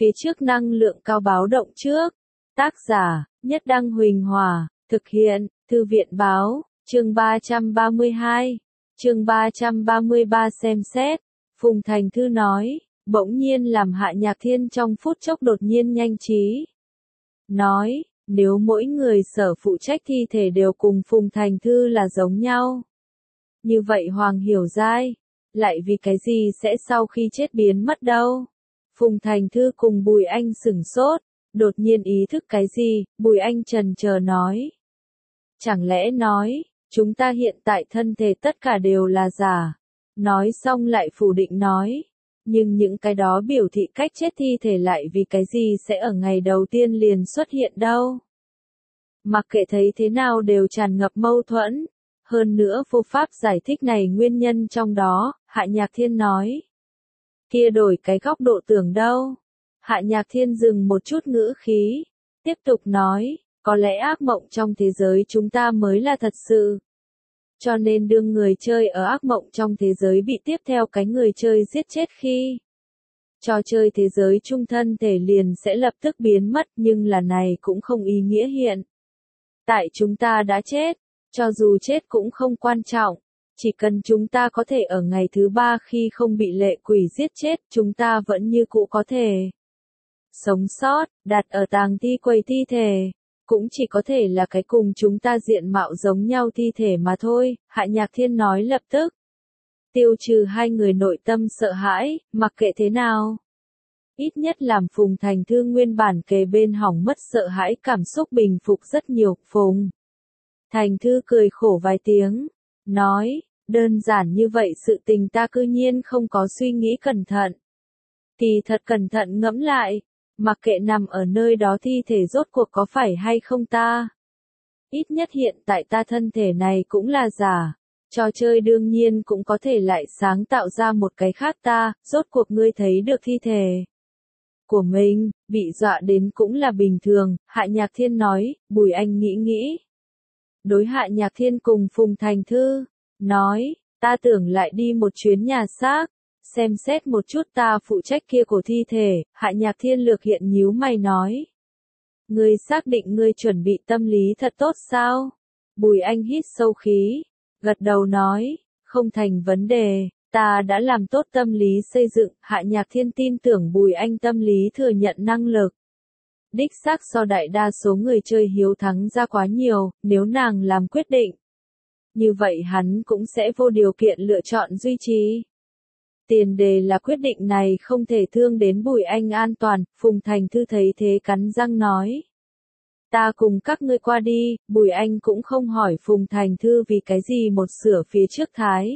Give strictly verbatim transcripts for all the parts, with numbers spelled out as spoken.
Phía trước năng lượng cao báo động trước. Tác giả, Nhất Đăng Huỳnh Hòa, thực hiện, Thư viện báo, chương ba trăm ba mươi hai, chương ba trăm ba mươi ba xem xét. Phùng Thành Thư nói, bỗng nhiên làm Hạ Nhạc Thiên trong phút chốc đột nhiên nhanh trí. Nói, nếu mỗi người sở phụ trách thi thể đều cùng Phùng Thành Thư là giống nhau. Như vậy Hoàng Hiểu Giai, lại vì cái gì sẽ sau khi chết biến mất đâu? Phùng Thành Thư cùng Bùi Anh sửng sốt, đột nhiên ý thức cái gì, Bùi Anh trần chờ nói. Chẳng lẽ nói, chúng ta hiện tại thân thể tất cả đều là giả. Nói xong lại phủ định nói. Nhưng những cái đó biểu thị cách chết thi thể lại vì cái gì sẽ ở ngày đầu tiên liền xuất hiện đâu. Mặc kệ thấy thế nào đều tràn ngập mâu thuẫn. Hơn nữa vô pháp giải thích này nguyên nhân trong đó, Hạ Nhạc Thiên nói. Kia đổi cái góc độ tưởng đâu. Hạ Nhạc Thiên dừng một chút ngữ khí. Tiếp tục nói, có lẽ ác mộng trong thế giới chúng ta mới là thật sự. Cho nên đương người chơi ở ác mộng trong thế giới bị tiếp theo cái người chơi giết chết khi trò chơi thế giới chung thân thể liền sẽ lập tức biến mất, nhưng là này cũng không ý nghĩa hiện. Tại chúng ta đã chết, cho dù chết cũng không quan trọng, chỉ cần chúng ta có thể ở ngày thứ ba khi không bị lệ quỷ giết chết, chúng ta vẫn như cũ có thể sống sót, đặt ở tàng thi quầy thi thể. Cũng chỉ có thể là cái cùng chúng ta diện mạo giống nhau thi thể mà thôi, Hạ Nhạc Thiên nói lập tức. Tiêu trừ hai người nội tâm sợ hãi, mặc kệ thế nào. Ít nhất làm Phùng Thành Thư nguyên bản kề bên hỏng mất sợ hãi cảm xúc bình phục rất nhiều. Phùng Thành Thư cười khổ vài tiếng, nói, đơn giản như vậy sự tình ta cư nhiên không có suy nghĩ cẩn thận. Thì thật cẩn thận ngẫm lại. Mặc kệ nằm ở nơi đó thi thể rốt cuộc có phải hay không ta. Ít nhất hiện tại ta thân thể này cũng là giả. Trò chơi đương nhiên cũng có thể lại sáng tạo ra một cái khác ta, rốt cuộc ngươi thấy được thi thể của mình, bị dọa đến cũng là bình thường, Hạ Nhạc Thiên nói, Bùi Anh nghĩ nghĩ. Đối Hạ Nhạc Thiên cùng Phùng Thành Thư, nói, ta tưởng lại đi một chuyến nhà xác. Xem xét một chút ta phụ trách kia của thi thể, Hạ Nhạc Thiên lược hiện nhíu mày nói. Ngươi xác định ngươi chuẩn bị tâm lý thật tốt sao? Bùi Anh hít sâu khí, gật đầu nói, không thành vấn đề, ta đã làm tốt tâm lý xây dựng, Hạ Nhạc Thiên tin tưởng Bùi Anh tâm lý thừa nhận năng lực. Đích xác so đại đa số người chơi hiếu thắng ra quá nhiều, nếu nàng làm quyết định. Như vậy hắn cũng sẽ vô điều kiện lựa chọn duy trì. Tiền đề là quyết định này không thể thương đến Bùi Anh an toàn, Phùng Thành Thư thấy thế cắn răng nói. Ta cùng các ngươi qua đi, Bùi Anh cũng không hỏi Phùng Thành Thư vì cái gì một sửa phía trước thái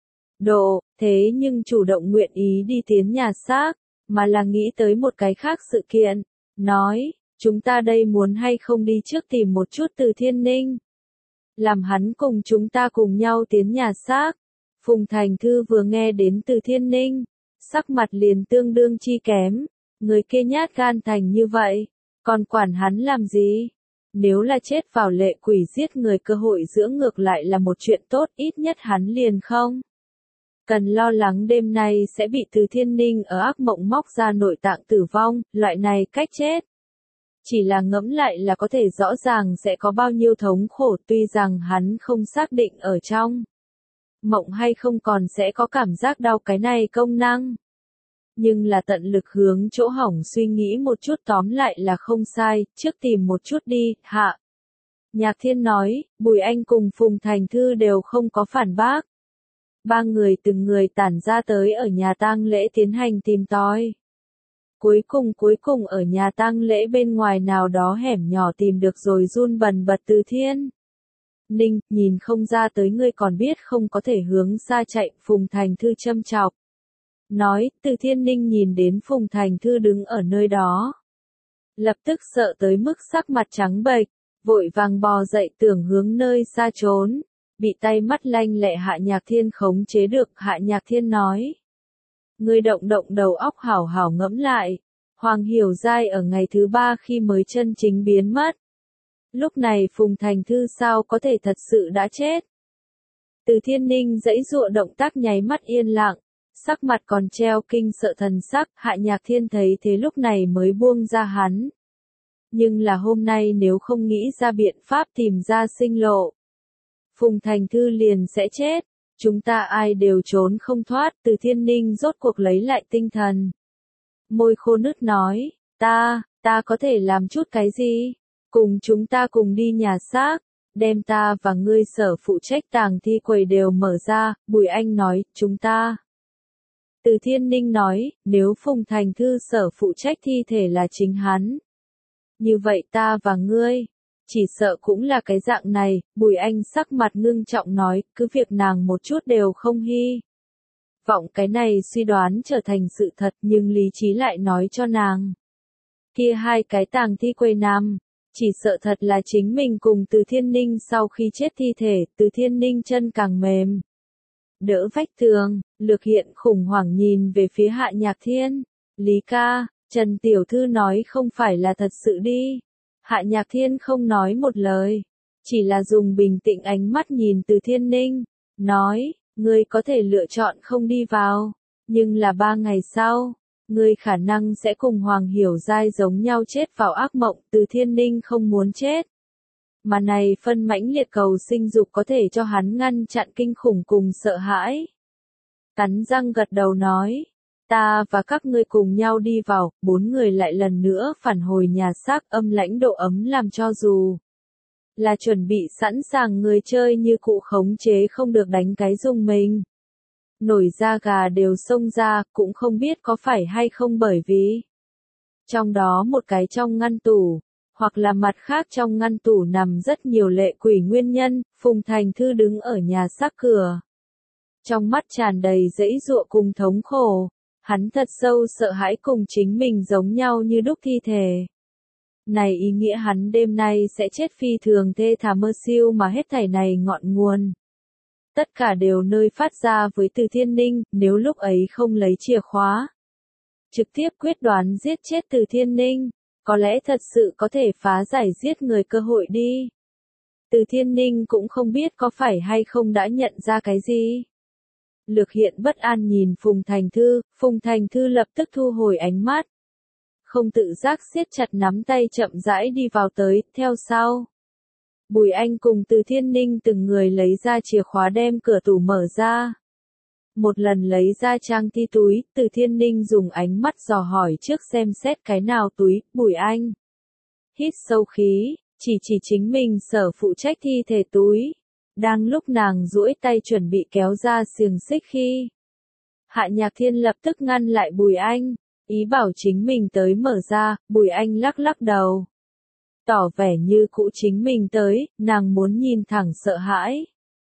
độ, thế nhưng chủ động nguyện ý đi tiến nhà xác, mà là nghĩ tới một cái khác sự kiện, nói, chúng ta đây muốn hay không đi trước tìm một chút Từ Thiên Ninh. Làm hắn cùng chúng ta cùng nhau tiến nhà xác. Phùng Thành Thư vừa nghe đến Từ Thiên Ninh, sắc mặt liền tương đương chi kém, người kia nhát gan thành như vậy, còn quản hắn làm gì? Nếu là chết vào lệ quỷ giết người cơ hội dưỡng ngược lại là một chuyện tốt, ít nhất hắn liền không cần lo lắng đêm nay sẽ bị Từ Thiên Ninh ở ác mộng móc ra nội tạng tử vong, loại này cách chết. Chỉ là ngẫm lại là có thể rõ ràng sẽ có bao nhiêu thống khổ, tuy rằng hắn không xác định ở trong mộng hay không còn sẽ có cảm giác đau cái này công năng. Nhưng là tận lực hướng chỗ hỏng suy nghĩ một chút, tóm lại là không sai, trước tìm một chút đi, Hạ Nhạc Thiên nói, Bùi Anh cùng Phùng Thành Thư đều không có phản bác. Ba người từng người tản ra tới ở nhà tang lễ tiến hành tìm tòi. Cuối cùng cuối cùng ở nhà tang lễ bên ngoài nào đó hẻm nhỏ tìm được rồi run bần bật Từ Thiên Ninh, nhìn không ra tới ngươi còn biết không có thể hướng xa chạy, Phùng Thành Thư châm chọc. Nói, Từ Thiên Ninh nhìn đến Phùng Thành Thư đứng ở nơi đó. Lập tức sợ tới mức sắc mặt trắng bệch, vội vàng bò dậy tưởng hướng nơi xa trốn. Bị tay mắt lanh lẹ Hạ Nhạc Thiên khống chế được, Hạ Nhạc Thiên nói. Ngươi động động đầu óc hảo hảo ngẫm lại. Hoàng Hiểu Giai ở ngày thứ ba khi mới chân chính biến mất. Lúc này Phùng Thành Thư sao có thể thật sự đã chết? Từ Thiên Ninh giãy giụa động tác nháy mắt yên lặng, sắc mặt còn treo kinh sợ thần sắc, Hạ Nhạc Thiên thấy thế lúc này mới buông ra hắn. Nhưng là hôm nay nếu không nghĩ ra biện pháp tìm ra sinh lộ, Phùng Thành Thư liền sẽ chết, chúng ta ai đều trốn không thoát. Từ Thiên Ninh rốt cuộc lấy lại tinh thần. Môi khô nứt nói, ta, ta có thể làm chút cái gì? Cùng chúng ta cùng đi nhà xác, đem ta và ngươi sở phụ trách tàng thi quầy đều mở ra. Bùi Anh nói, chúng ta. Từ Thiên Ninh nói, nếu Phùng Thành Thư sở phụ trách thi thể là chính hắn, như vậy ta và ngươi, chỉ sợ cũng là cái dạng này. Bùi Anh sắc mặt ngưng trọng nói, cứ việc nàng một chút đều không hy vọng cái này suy đoán trở thành sự thật, nhưng lý trí lại nói cho nàng. Kia hai cái tàng thi quầy nằm, chỉ sợ thật là chính mình cùng Từ Thiên Ninh sau khi chết thi thể. Từ Thiên Ninh chân càng mềm, đỡ vách tường, Lược Hiện khủng hoảng nhìn về phía Hạ Nhạc Thiên. Lý ca, Trần Tiểu Thư nói không phải là thật sự đi. Hạ Nhạc Thiên không nói một lời, chỉ là dùng bình tĩnh ánh mắt nhìn Từ Thiên Ninh, nói, ngươi có thể lựa chọn không đi vào, nhưng là ba ngày sau, ngươi khả năng sẽ cùng Hoàng Hiểu Giai giống nhau chết vào ác mộng. Từ Thiên Ninh không muốn chết, mà này phân mãnh liệt cầu sinh dục có thể cho hắn ngăn chặn kinh khủng cùng sợ hãi. Cắn răng gật đầu nói, ta và các ngươi cùng nhau đi vào. Bốn người lại lần nữa phản hồi nhà xác, âm lãnh độ ấm làm cho dù là chuẩn bị sẵn sàng người chơi như cụ khống chế không được đánh cái rung mình. Nổi da gà đều xông ra, cũng không biết có phải hay không bởi vì trong đó một cái trong ngăn tủ, hoặc là mặt khác trong ngăn tủ nằm rất nhiều lệ quỷ nguyên nhân. Phùng Thành Thư đứng ở nhà xác cửa, trong mắt tràn đầy dãy dụa cùng thống khổ. Hắn thật sâu sợ hãi cùng chính mình giống nhau như đúc thi thể. Này ý nghĩa hắn đêm nay sẽ chết phi thường thê thảm mơ siêu, mà hết thảy này ngọn nguồn. Tất cả đều nơi phát ra với Từ Thiên Ninh. Nếu lúc ấy không lấy chìa khóa, trực tiếp quyết đoán giết chết Từ Thiên Ninh, có lẽ thật sự có thể phá giải giết người cơ hội đi. Từ Thiên Ninh cũng không biết có phải hay không đã nhận ra cái gì. Lược Hiện bất an nhìn Phùng Thành Thư, Phùng Thành Thư lập tức thu hồi ánh mắt, không tự giác siết chặt nắm tay chậm rãi đi vào tới. Theo sau, Bùi Anh cùng Từ Thiên Ninh từng người lấy ra chìa khóa đem cửa tủ mở ra. Một lần lấy ra trang thi túi, Từ Thiên Ninh dùng ánh mắt dò hỏi trước xem xét cái nào túi. Bùi Anh hít sâu khí, chỉ chỉ chính mình sở phụ trách thi thể túi. Đang lúc nàng duỗi tay chuẩn bị kéo ra xiềng xích khi Hạ Nhạc Thiên lập tức ngăn lại Bùi Anh, ý bảo chính mình tới mở ra. Bùi Anh lắc lắc đầu, tỏ vẻ như cũ chính mình tới, nàng muốn nhìn thẳng sợ hãi.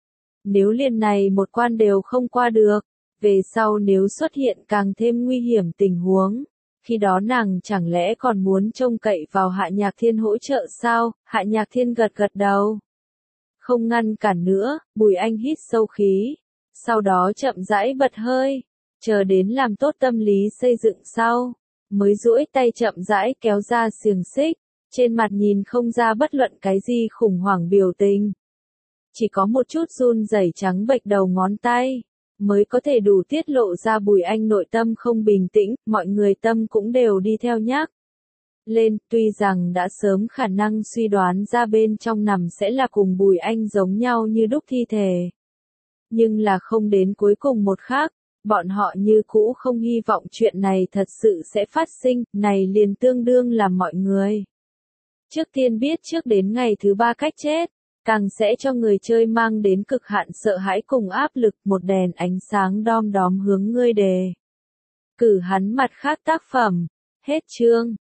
Nếu liền này một quan đều không qua được, về sau nếu xuất hiện càng thêm nguy hiểm tình huống, khi đó nàng chẳng lẽ còn muốn trông cậy vào Hạ Nhạc Thiên hỗ trợ sao? Hạ Nhạc Thiên gật gật đầu, không ngăn cản nữa. Bùi Anh hít sâu khí, sau đó chậm rãi bật hơi, chờ đến làm tốt tâm lý xây dựng sau, mới duỗi tay chậm rãi kéo ra xiềng xích, trên mặt nhìn không ra bất luận cái gì khủng hoảng biểu tình. Chỉ có một chút run rẩy trắng bệch đầu ngón tay, mới có thể đủ tiết lộ ra Bùi Anh nội tâm không bình tĩnh. Mọi người tâm cũng đều đi theo nhắc lên, tuy rằng đã sớm khả năng suy đoán ra bên trong nằm sẽ là cùng Bùi Anh giống nhau như đúc thi thể. Nhưng là không đến cuối cùng một khắc, bọn họ như cũ không hy vọng chuyện này thật sự sẽ phát sinh. Này liền tương đương làm mọi người trước tiên biết trước đến ngày thứ ba cách chết, càng sẽ cho người chơi mang đến cực hạn sợ hãi cùng áp lực. Một đèn ánh sáng đom đóm hướng ngươi đề cử hắn mặt khác tác phẩm. Hết chương.